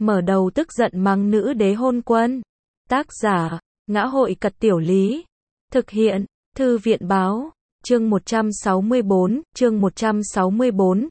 mở đầu tức giận mắng nữ đế hôn quân. Tác giả, Ngã hội Cật Tiểu Lý. Thực hiện, Thư viện Báo. Chương 164, chương 164,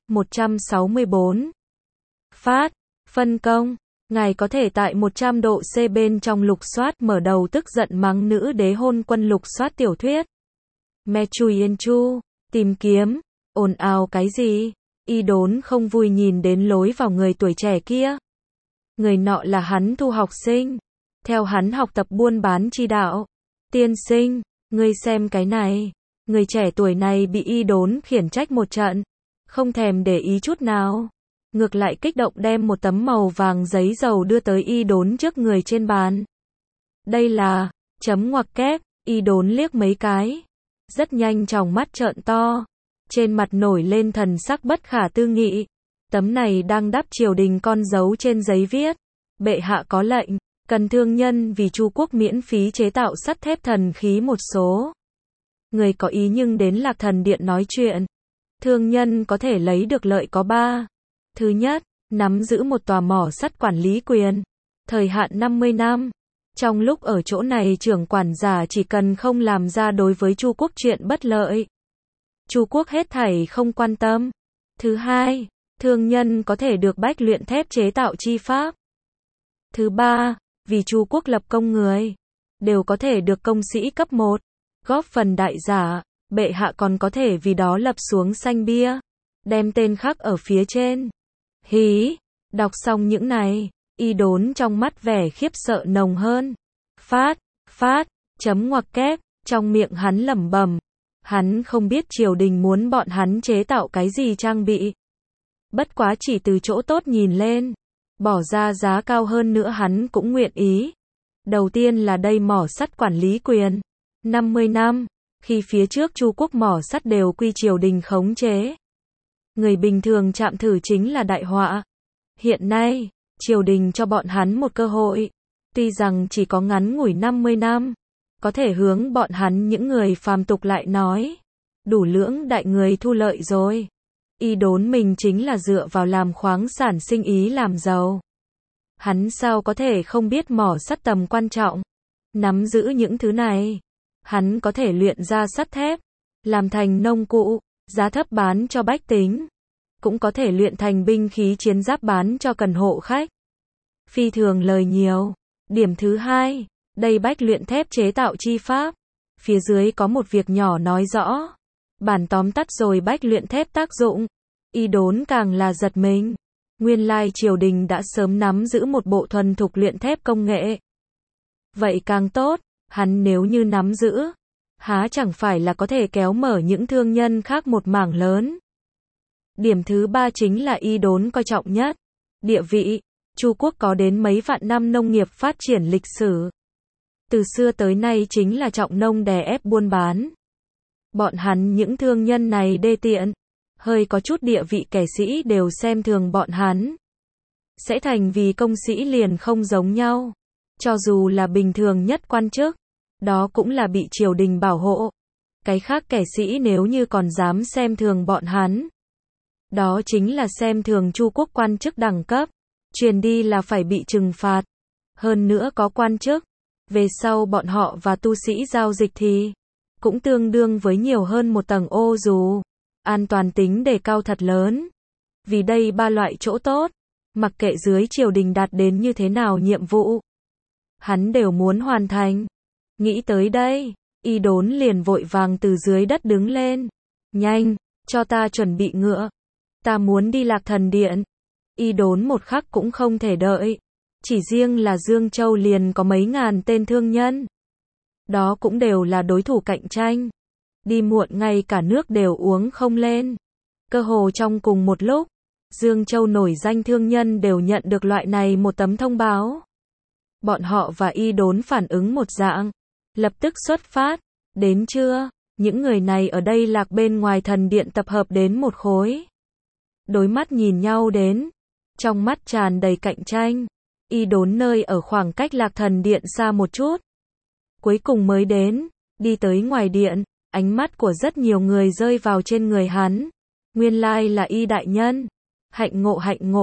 164. Phát, phân công. Ngài có thể tại 100 độ C bên trong lục soát mở đầu tức giận mắng nữ đế hôn quân lục soát tiểu thuyết. Me chui yên chu, tìm kiếm, ồn ào cái gì? Y đốn không vui nhìn đến lối vào người tuổi trẻ kia. Người nọ là hắn thu học sinh. Theo hắn học tập buôn bán chi đạo. Tiên sinh, ngươi xem cái này. Người trẻ tuổi này bị y đốn khiển trách một trận. Không thèm để ý chút nào. Ngược lại kích động đem một tấm màu vàng giấy dầu đưa tới y đốn trước người trên bàn. Đây là, chấm ngoặc kép, y đốn liếc mấy cái. Rất nhanh tròng mắt trợn to. Trên mặt nổi lên thần sắc bất khả tư nghị. Tấm này đang đắp triều đình con dấu trên giấy viết. Bệ hạ có lệnh, cần thương nhân vì Chu quốc miễn phí chế tạo sắt thép thần khí một số. Người có ý nhưng đến Lạc Thần Điện nói chuyện. Thương nhân có thể lấy được lợi có 3. Thứ nhất, nắm giữ một tòa mỏ sắt quản lý quyền. Thời hạn 50 năm. Trong lúc ở chỗ này trưởng quản giả chỉ cần không làm ra đối với Chu quốc chuyện bất lợi. Chu quốc hết thảy không quan tâm. Thứ hai, thương nhân có thể được bách luyện thép chế tạo chi pháp. Thứ ba, vì Chu quốc lập công người, đều có thể được công sĩ cấp 1. Góp phần đại giả, bệ hạ còn có thể vì đó lập xuống xanh bia. Đem tên khắc ở phía trên. Hí, đọc xong những này, y đốn trong mắt vẻ khiếp sợ nồng hơn. Phát, chấm ngoặc kép, trong miệng hắn lẩm bẩm. Hắn không biết triều đình muốn bọn hắn chế tạo cái gì trang bị. Bất quá chỉ từ chỗ tốt nhìn lên. Bỏ ra giá cao hơn nữa hắn cũng nguyện ý. Đầu tiên là đây mỏ sắt quản lý quyền. 50 năm, khi phía trước Chu quốc mỏ sắt đều quy triều đình khống chế. Người bình thường chạm thử chính là đại họa. Hiện nay, triều đình cho bọn hắn một cơ hội. Tuy rằng chỉ có ngắn ngủi 50 năm. Có thể hướng bọn hắn những người phàm tục lại nói. Đủ lưỡng đại người thu lợi rồi. Y đốn mình chính là dựa vào làm khoáng sản sinh ý làm giàu. Hắn sao có thể không biết mỏ sắt tầm quan trọng. Nắm giữ những thứ này. Hắn có thể luyện ra sắt thép. Làm thành nông cụ. Giá thấp bán cho bách tính. Cũng có thể luyện thành binh khí chiến giáp bán cho cần hộ khách. Phi thường lời nhiều. Điểm thứ hai. Đây bách luyện thép chế tạo chi pháp. Phía dưới có một việc nhỏ nói rõ. Bản tóm tắt rồi bách luyện thép tác dụng. Y đốn càng là giật mình. Nguyên lai triều đình đã sớm nắm giữ một bộ thuần thục luyện thép công nghệ. Vậy càng tốt, hắn nếu như nắm giữ, há chẳng phải là có thể kéo mở những thương nhân khác một mảng lớn. Điểm thứ ba chính là y đốn coi trọng nhất. Địa vị, Chu quốc có đến mấy vạn năm nông nghiệp phát triển lịch sử. Từ xưa tới nay chính là trọng nông đè ép buôn bán. Bọn hắn những thương nhân này đê tiện, hơi có chút địa vị kẻ sĩ đều xem thường bọn hắn. Sẽ thành vì công sĩ liền không giống nhau. Cho dù là bình thường nhất quan chức, đó cũng là bị triều đình bảo hộ. Cái khác kẻ sĩ nếu như còn dám xem thường bọn hắn. Đó chính là xem thường Chu quốc quan chức đẳng cấp. Truyền đi là phải bị trừng phạt. Hơn nữa có quan chức. Về sau bọn họ và tu sĩ giao dịch thì cũng tương đương với nhiều hơn một tầng ô dù. An toàn tính đề cao thật lớn. Vì đây 3 loại chỗ tốt. Mặc kệ dưới triều đình đạt đến như thế nào nhiệm vụ. Hắn đều muốn hoàn thành. Nghĩ tới đây. Y đốn liền vội vàng từ dưới đất đứng lên. Nhanh, cho ta chuẩn bị ngựa. Ta muốn đi Lạc Thần Điện. Y đốn một khắc cũng không thể đợi. Chỉ riêng là Dương Châu liền có mấy ngàn tên thương nhân. Đó cũng đều là đối thủ cạnh tranh. Đi muộn ngay cả nước đều uống không lên. Cơ hồ trong cùng một lúc, Dương Châu nổi danh thương nhân đều nhận được loại này một tấm thông báo. Bọn họ và y đốn phản ứng một dạng. Lập tức xuất phát. Đến trưa, những người này ở đây Lạc bên ngoài thần điện tập hợp đến một khối. Đối mắt nhìn nhau đến. Trong mắt tràn đầy cạnh tranh. Y đốn nơi ở khoảng cách Lạc Thần Điện xa một chút. Cuối cùng mới đến, đi tới ngoài điện, ánh mắt của rất nhiều người rơi vào trên người hắn. Nguyên lai là y đại nhân. Hạnh ngộ,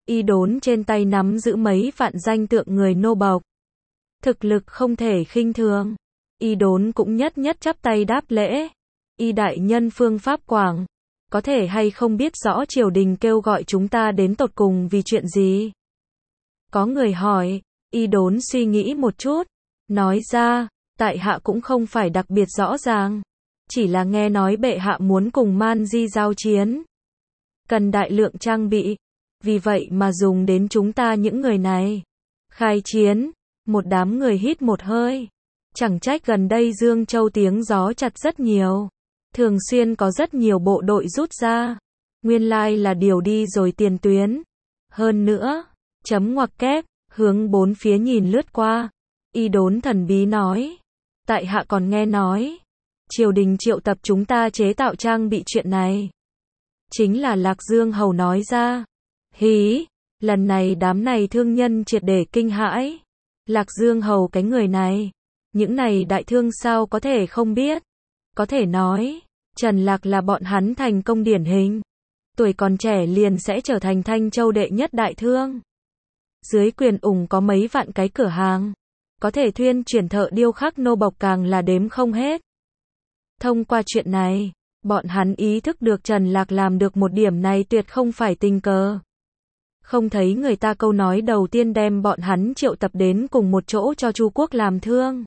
Y Đốn trên tay nắm giữ mấy vạn danh tượng người nô bộc. Thực lực không thể khinh thường. Y Đốn cũng nhất nhất chắp tay đáp lễ. Y đại nhân phương pháp quảng, có thể hay không biết rõ triều đình kêu gọi chúng ta đến tột cùng vì chuyện gì? Có người hỏi, Y Đốn suy nghĩ một chút, nói ra, tại hạ cũng không phải đặc biệt rõ ràng, chỉ là nghe nói bệ hạ muốn cùng Man Di giao chiến, cần đại lượng trang bị, vì vậy mà dùng đến chúng ta những người này. Khai chiến, một đám người hít một hơi. Chẳng trách gần đây Dương Châu tiếng gió chặt rất nhiều. Thường xuyên có rất nhiều bộ đội rút ra. Nguyên lai là điều đi rồi tiền tuyến. Hơn nữa, chấm ngoặc kép, hướng bốn phía nhìn lướt qua. Y Đốn thần bí nói. Tại hạ còn nghe nói, triều đình triệu tập chúng ta chế tạo trang bị chuyện này. Chính là Lạc Dương Hầu nói ra. Hí, lần này đám này thương nhân triệt để kinh hãi. Lạc Dương Hầu cái người này, những này đại thương sao có thể không biết. Có thể nói, Trần Lạc là bọn hắn thành công điển hình. Tuổi còn trẻ liền sẽ trở thành Thanh Châu đệ nhất đại thương. Dưới quyền ủng có mấy vạn cái cửa hàng. Có thể thuyên chuyển thợ điêu khắc nô bộc càng là đếm không hết. Thông qua chuyện này, bọn hắn ý thức được Trần Lạc làm được một điểm này tuyệt không phải tình cờ. Không thấy người ta câu nói đầu tiên đem bọn hắn triệu tập đến cùng một chỗ cho Chu quốc làm thương.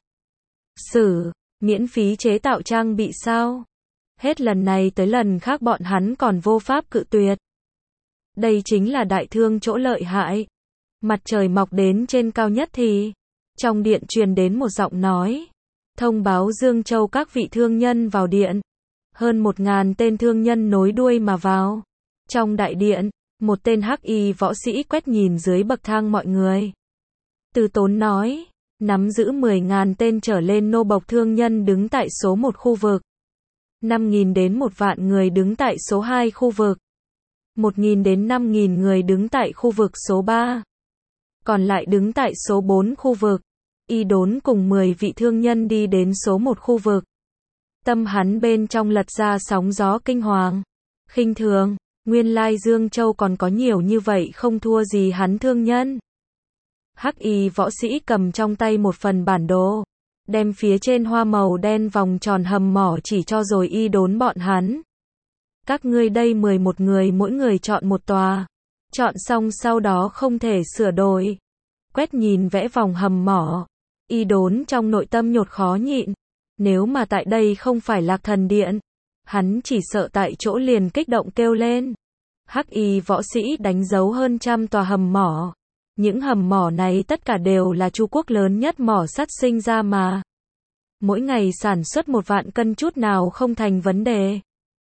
Miễn phí chế tạo trang bị sao? Hết lần này tới lần khác bọn hắn còn vô pháp cự tuyệt. Đây chính là đại thương chỗ lợi hại. Mặt trời mọc đến trên cao nhất thì, trong điện truyền đến một giọng nói. Thông báo Dương Châu các vị thương nhân vào điện. Hơn 1000 tên thương nhân nối đuôi mà vào. Trong đại điện, một tên hắc y võ sĩ quét nhìn dưới bậc thang mọi người. Từ Tốn nói, nắm giữ 10.000 tên trở lên nô bộc thương nhân đứng tại số 1 khu vực. 5.000 đến 1 vạn người đứng tại số 2 khu vực. 1.000 đến 5.000 người đứng tại khu vực số 3. Còn lại đứng tại số 4 khu vực. Y Đốn cùng 10 vị thương nhân đi đến số 1 khu vực. Tâm hắn bên trong lật ra sóng gió kinh hoàng. Khinh thường, nguyên lai Dương Châu còn có nhiều như vậy không thua gì hắn thương nhân. Hắc y võ sĩ cầm trong tay một phần bản đồ. Đem phía trên hoa màu đen vòng tròn hầm mỏ chỉ cho rồi Y Đốn bọn hắn. Các ngươi đây 11 người mỗi người chọn một tòa. Chọn xong sau đó không thể sửa đổi. Quét nhìn vẽ vòng hầm mỏ. Y Đốn trong nội tâm nhột khó nhịn. Nếu mà tại đây không phải Lạc Thần Điện, hắn chỉ sợ tại chỗ liền kích động kêu lên. Hắc y võ sĩ đánh dấu hơn 100 tòa hầm mỏ. Những hầm mỏ này tất cả đều là Chu quốc lớn nhất mỏ sắt sinh ra mà. Mỗi ngày sản xuất 1 vạn cân chút nào không thành vấn đề.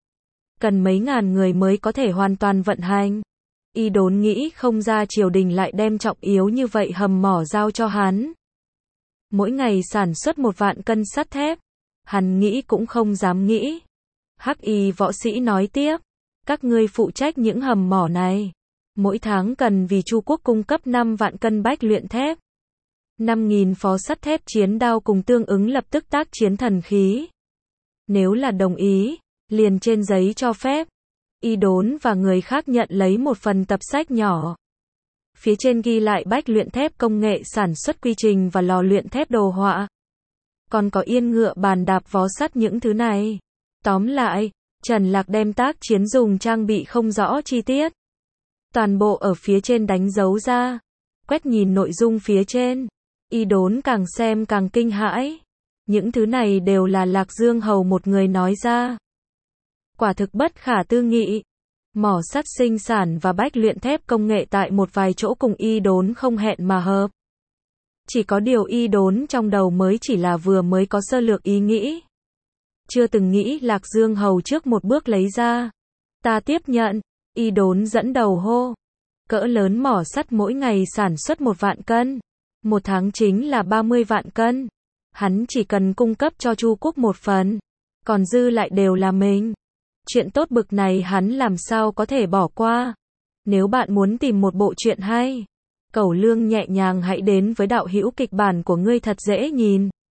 Cần mấy ngàn người mới có thể hoàn toàn vận hành. Y Đốn nghĩ không ra triều đình lại đem trọng yếu như vậy hầm mỏ giao cho hắn. Mỗi ngày sản xuất 1 vạn cân sắt thép. Hắn nghĩ cũng không dám nghĩ. Hắc y võ sĩ nói tiếp. Các ngươi phụ trách những hầm mỏ này. Mỗi tháng cần vì Chu quốc cung cấp 5 vạn cân bách luyện thép. 5.000 phó sắt thép chiến đao cùng tương ứng lập tức tác chiến thần khí. Nếu là đồng ý, liền trên giấy cho phép. Y Đốn và người khác nhận lấy một phần tập sách nhỏ. Phía trên ghi lại bách luyện thép công nghệ sản xuất quy trình và lò luyện thép đồ họa. Còn có yên ngựa bàn đạp vó sắt những thứ này. Tóm lại, Trần Lạc đem tác chiến dùng trang bị không rõ chi tiết. Toàn bộ ở phía trên đánh dấu ra. Quét nhìn nội dung phía trên. Y Đốn càng xem càng kinh hãi. Những thứ này đều là Lạc Dương Hầu một người nói ra. Quả thực bất khả tư nghị. Mỏ sắt sinh sản và bách luyện thép công nghệ tại một vài chỗ cùng Y Đốn không hẹn mà hợp. Chỉ có điều Y Đốn trong đầu mới chỉ là vừa mới có sơ lược ý nghĩ. Chưa từng nghĩ Lạc Dương Hầu trước một bước lấy ra. Ta tiếp nhận. Y Đốn dẫn đầu hô. Cỡ lớn mỏ sắt mỗi ngày sản xuất 1 vạn cân. 1 tháng chính là 30 vạn cân. Hắn chỉ cần cung cấp cho Chu quốc một phần. Còn dư lại đều là mình. Chuyện tốt bực này hắn làm sao có thể bỏ qua. Nếu bạn muốn tìm một bộ truyện hay, Cẩu Lương nhẹ nhàng hãy đến với đạo hữu kịch bản của ngươi thật dễ nhìn.